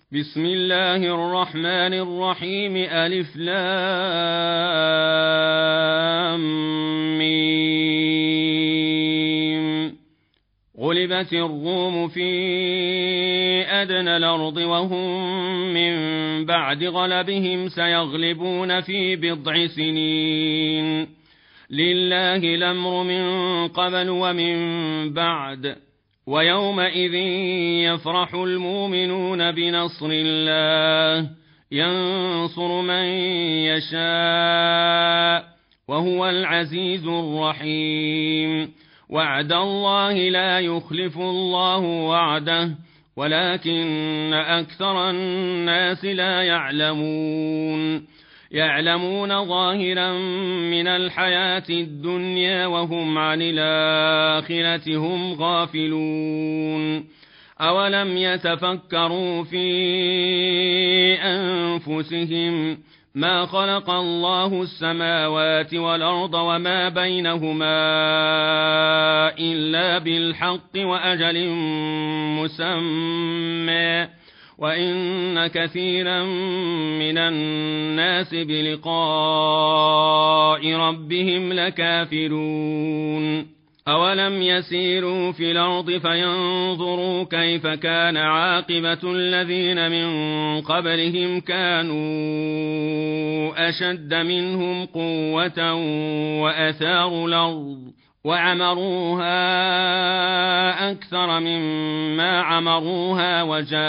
بسم الله الرحمن الرحيم ألف لام ميم. غلبت الروم في أدنى الأرض وهم من بعد غلبهم سيغلبون في بضع سنين. لله الأمر من قبل ومن بعد، ويومئذ يفرح المؤمنون بنصر الله ينصر من يشاء وهو العزيز الرحيم. وعد الله لا يخلف الله وعده ولكن أكثر الناس لا يعلمون ظاهرا من الحياة الدنيا وهم عن الآخرة هم غافلون. أولم يتفكروا في أنفسهم ما خلق الله السماوات والأرض وما بينهما إلا بالحق وأجل مسمى، وإن كثيرا من الناس بلقاء ربهم لكافرون. أولم يسيروا في الأرض فينظروا كيف كان عاقبة الذين من قبلهم كانوا أشد منهم قوة وأثاروا الأرض وعمروها أكثر مما عمروها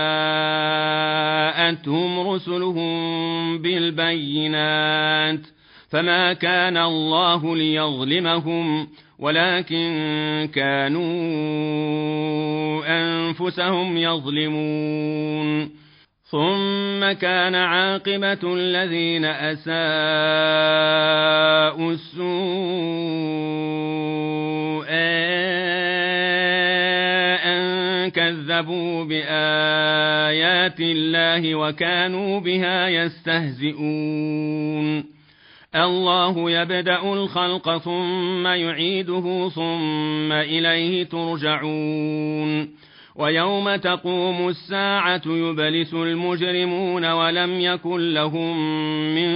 وجاءتهم رسلهم بالبينات، فما كان الله ليظلمهم ولكن كانوا أنفسهم يظلمون. ثم كان عاقبة الذين أساءوا السوء أن كذبوا بآيات الله وكانوا بها يستهزئون. الله يبدأ الخلق ثم يعيده ثم إليه ترجعون. ويوم تقوم الساعة يبلس المجرمون ولم يكن لهم من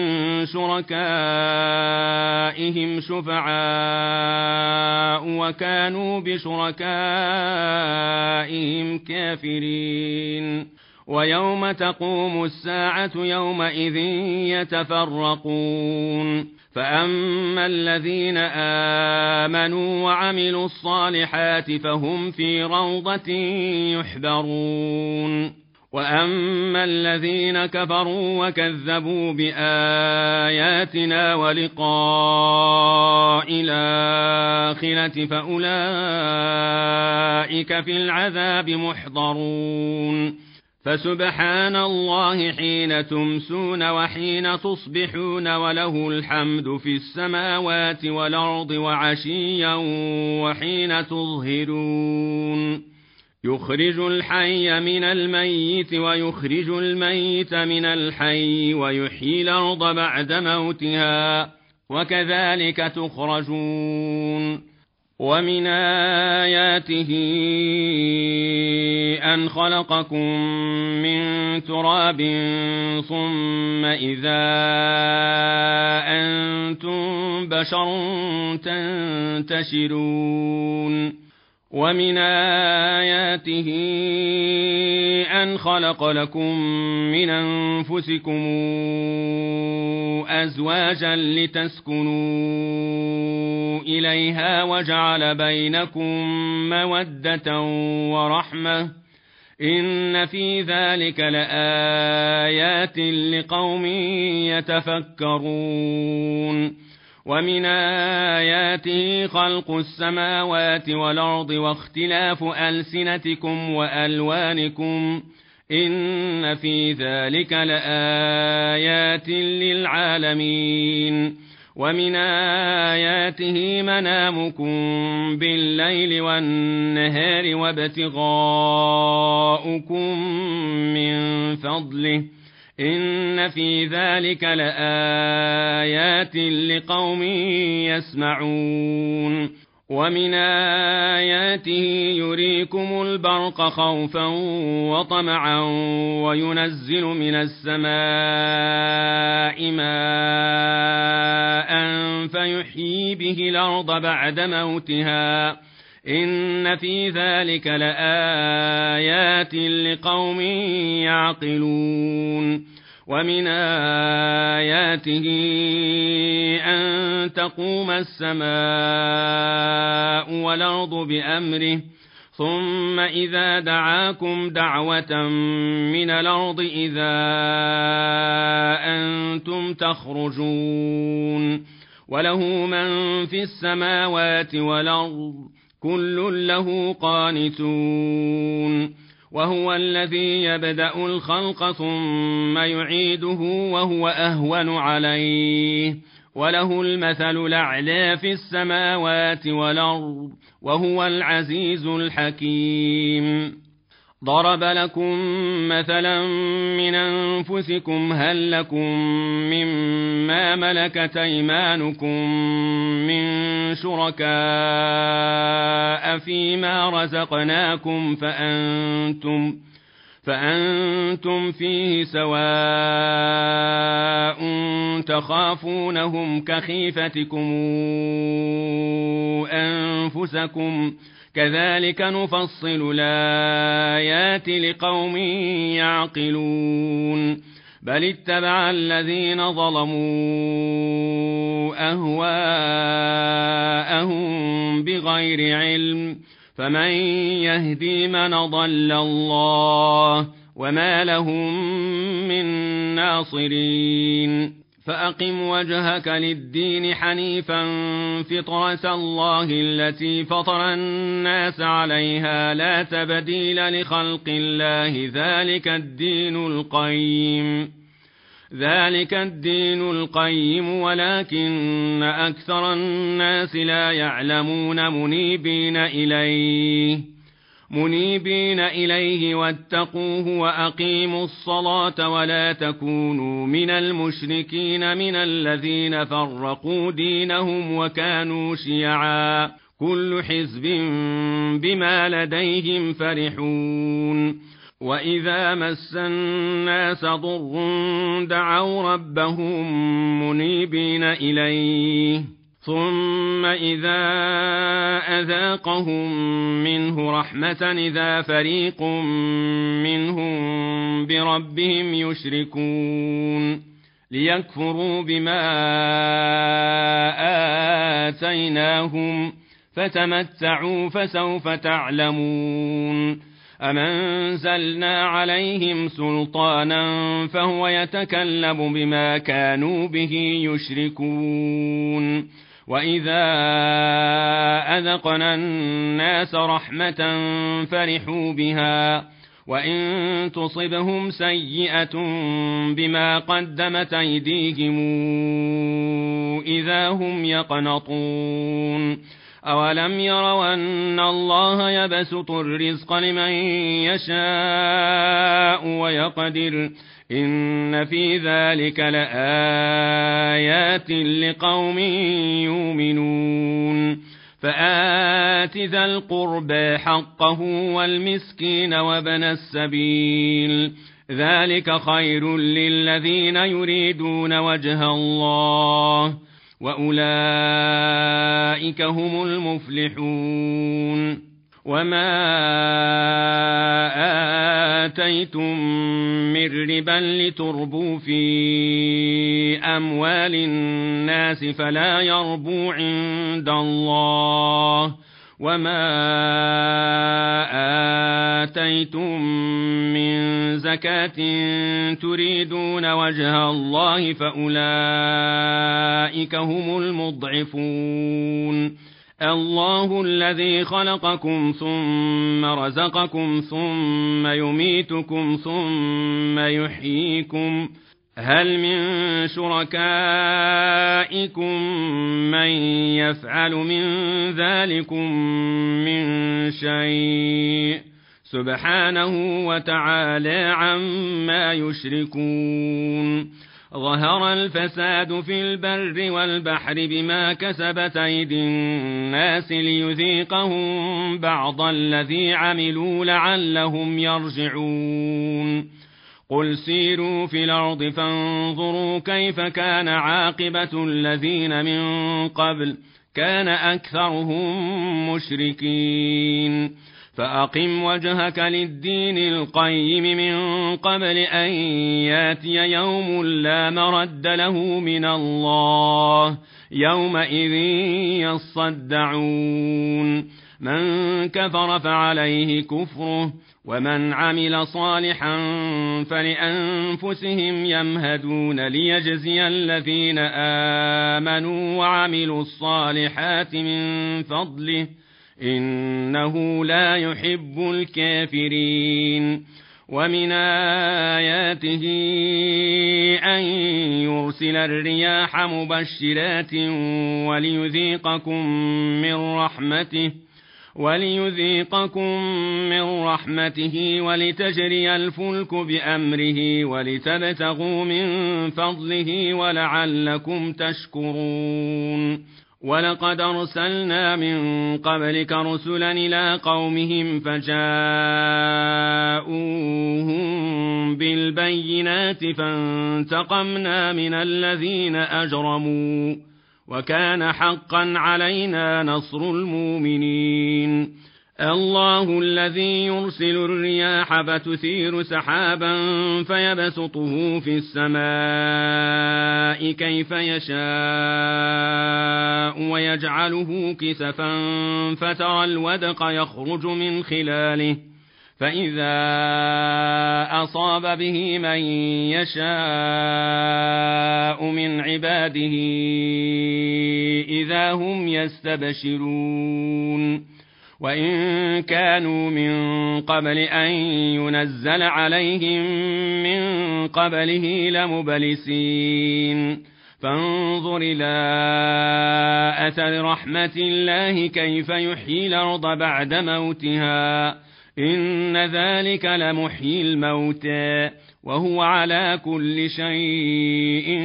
شركائهم شفعاء وكانوا بشركائهم كافرين. ويوم تقوم الساعة يومئذ يتفرقون، فأما الذين آمنوا وعملوا الصالحات فهم في روضة يحبرون، وأما الذين كفروا وكذبوا بآياتنا ولقاء الآخرة فأولئك في العذاب محضرون. فسبحان الله حين تمسون وحين تصبحون وله الحمد في السماوات والأرض وعشيا وحين تظهرون. يخرج الحي من الميت ويخرج الميت من الحي ويحيي الأرض بعد موتها وكذلك تخرجون. ومن آياته أن خلقكم من تراب ثم إذا أنتم بشر تنتشرون. ومن آياته أن خلق لكم من أنفسكم أزواجا لتسكنوا إليها وجعل بينكم مودة ورحمة، إن في ذلك لآيات لقوم يتفكرون. ومن آياته خلق السماوات والأرض واختلاف ألسنتكم وألوانكم، إن في ذلك لآيات للعالمين. ومن آياته منامكم بالليل والنهار وابتغاؤكم من فضله، إن في ذلك لآيات لقوم يسمعون. ومن آياته يريكم البرق خوفا وطمعا وينزل من السماء ماء فيحيي به الأرض بعد موتها إن في ذلك لآيات لقوم يعقلون ومن آياته أن تقوم السماء والأرض بأمره ثم إذا دعاكم دعوة من الأرض إذا أنتم تخرجون وله من في السماوات والأرض كل له قانتون وهو الذي يبدأ الخلق ثم يعيده وهو أهون عليه وله المثل الأعلى في السماوات والأرض وهو العزيز الحكيم ضرب لكم مثلا من أنفسكم هل لكم مما ملكت أيمانكم من شركاء فيما رزقناكم فأنتم فيه سواء تخافونهم كخيفتكم أنفسكم كذلك نفصل الآيات لقوم يعقلون بل اتبع الذين ظلموا أهواءهم بغير علم فمن يهدي من ضل الله وما لهم من ناصرين فأقم وجهك للدين حنيفا فطرة الله التي فطر الناس عليها لا تبديل لخلق الله ذلك الدين القيم ولكن أكثر الناس لا يعلمون منيبين إليه واتقوه وأقيموا الصلاة ولا تكونوا من المشركين من الذين فرقوا دينهم وكانوا شيعا كل حزب بما لديهم فرحون وإذا مس الناس ضر دعوا ربهم منيبين إليه ثم إذا أذاقهم منه رحمة إذا فريق منهم بربهم يشركون ليكفروا بما آتيناهم فتمتعوا فسوف تعلمون أم أنزلنا عليهم سلطانا فهو يتكلم بما كانوا به يشركون وإذا أذقنا الناس رحمة فرحوا بها وإن تصبهم سيئة بما قدمت أيديهم إذا هم يقنطون أولم يروا أن الله يبسط الرزق لمن يشاء ويقدر إن في ذلك لآيات لقوم يؤمنون فآت ذا القربى حقه والمسكين وابن السبيل ذلك خير للذين يريدون وجه الله وأولئك هم المفلحون وما آتيتم من ربا لتربوا في أموال الناس فلا يربو عند الله وما آتيتم من زكاة تريدون وجه الله فأولئك هم المضعفون الله الذي خلقكم ثم رزقكم ثم يميتكم ثم يحييكم هل من شركائكم من يفعل من ذلكم من شيء سبحانه وتعالى عما يشركون ظهر الفساد في البر والبحر بما كسبت أيدي الناس ليذيقهم بعض الذي عملوا لعلهم يرجعون قل سيروا في الأرض فانظروا كيف كان عاقبة الذين من قبل كان أكثرهم مشركين فأقم وجهك للدين القيم من قبل أن ياتي يوم لا مرد له من الله يومئذ يصدعون من كفر فعليه كفره ومن عمل صالحا فلأنفسهم يمهدون ليجزي الذين آمنوا وعملوا الصالحات من فضله إنه لا يحب الكافرين ومن آياته أن يرسل الرياح مبشرات وليذيقكم من رحمته ولتجري الفلك بأمره ولتبتغوا من فضله ولعلكم تشكرون ولقد أرسلنا من قبلك رسلا إلى قومهم فجاءوهم بالبينات فانتقمنا من الذين أجرموا وكان حقا علينا نصر المؤمنين الله الذي يرسل الرياح فتثير سحابا فيبسطه في السماء كيف يشاء ويجعله كسفا فترى الودق يخرج من خلاله فإذا أصاب به من يشاء من عباده إذا هم يستبشرون وإن كانوا من قبل أن ينزل عليهم من قبله لمبلسين فانظر إلى أثر رحمة الله كيف يحيي الأرض بعد موتها إن ذلك لمحيي الموتى وهو على كل شيء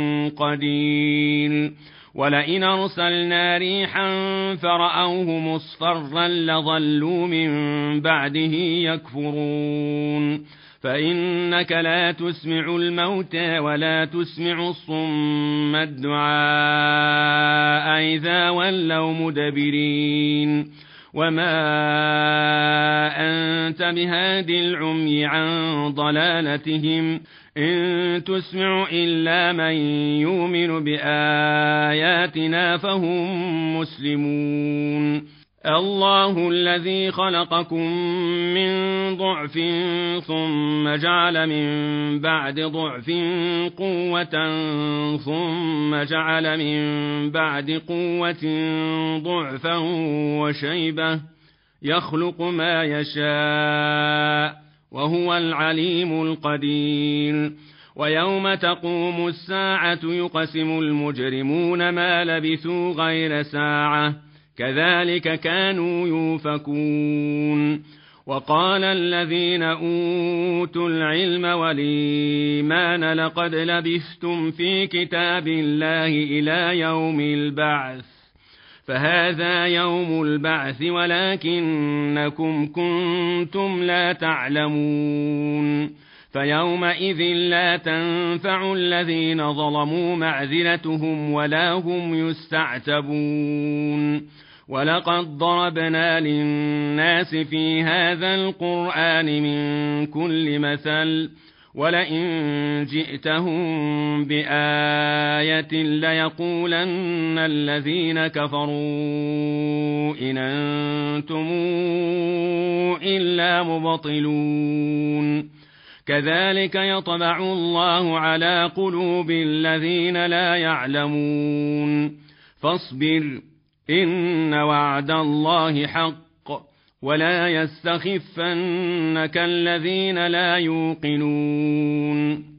قدير ولئن أرسلنا ريحا فرأوه مصفرا لظلوا من بعده يكفرون فإنك لا تسمع الموتى ولا تسمع الصم الدعاء إذا ولوا مدبرين وما أنت بهاد العمي عن ضلالتهم إن تسمع إلا من يؤمن بآياتنا فهم مسلمون الله الذي خلقكم من ضعف ثم جعل من بعد ضعف قوة ثم جعل من بعد قوة ضعفا وشيبة يخلق ما يشاء وهو العليم القدير ويوم تقوم الساعة يقسم المجرمون ما لبثوا غير ساعة كذلك كانوا يؤفكون وقال الذين أوتوا العلم والإيمان لقد لبثتم في كتاب الله إلى يوم البعث فهذا يوم البعث ولكنكم كنتم لا تعلمون فيومئذ لا تنفع الذين ظلموا معذرتهم ولا هم يستعتبون ولقد ضربنا للناس في هذا القرآن من كل مثل ولئن جئتهم بآية ليقولن الذين كفروا إن أنتم إلا مبطلون كذلك يطبع الله على قلوب الذين لا يعلمون فاصبر إن وعد الله حق ولا يستخفنك الذين لا يوقنون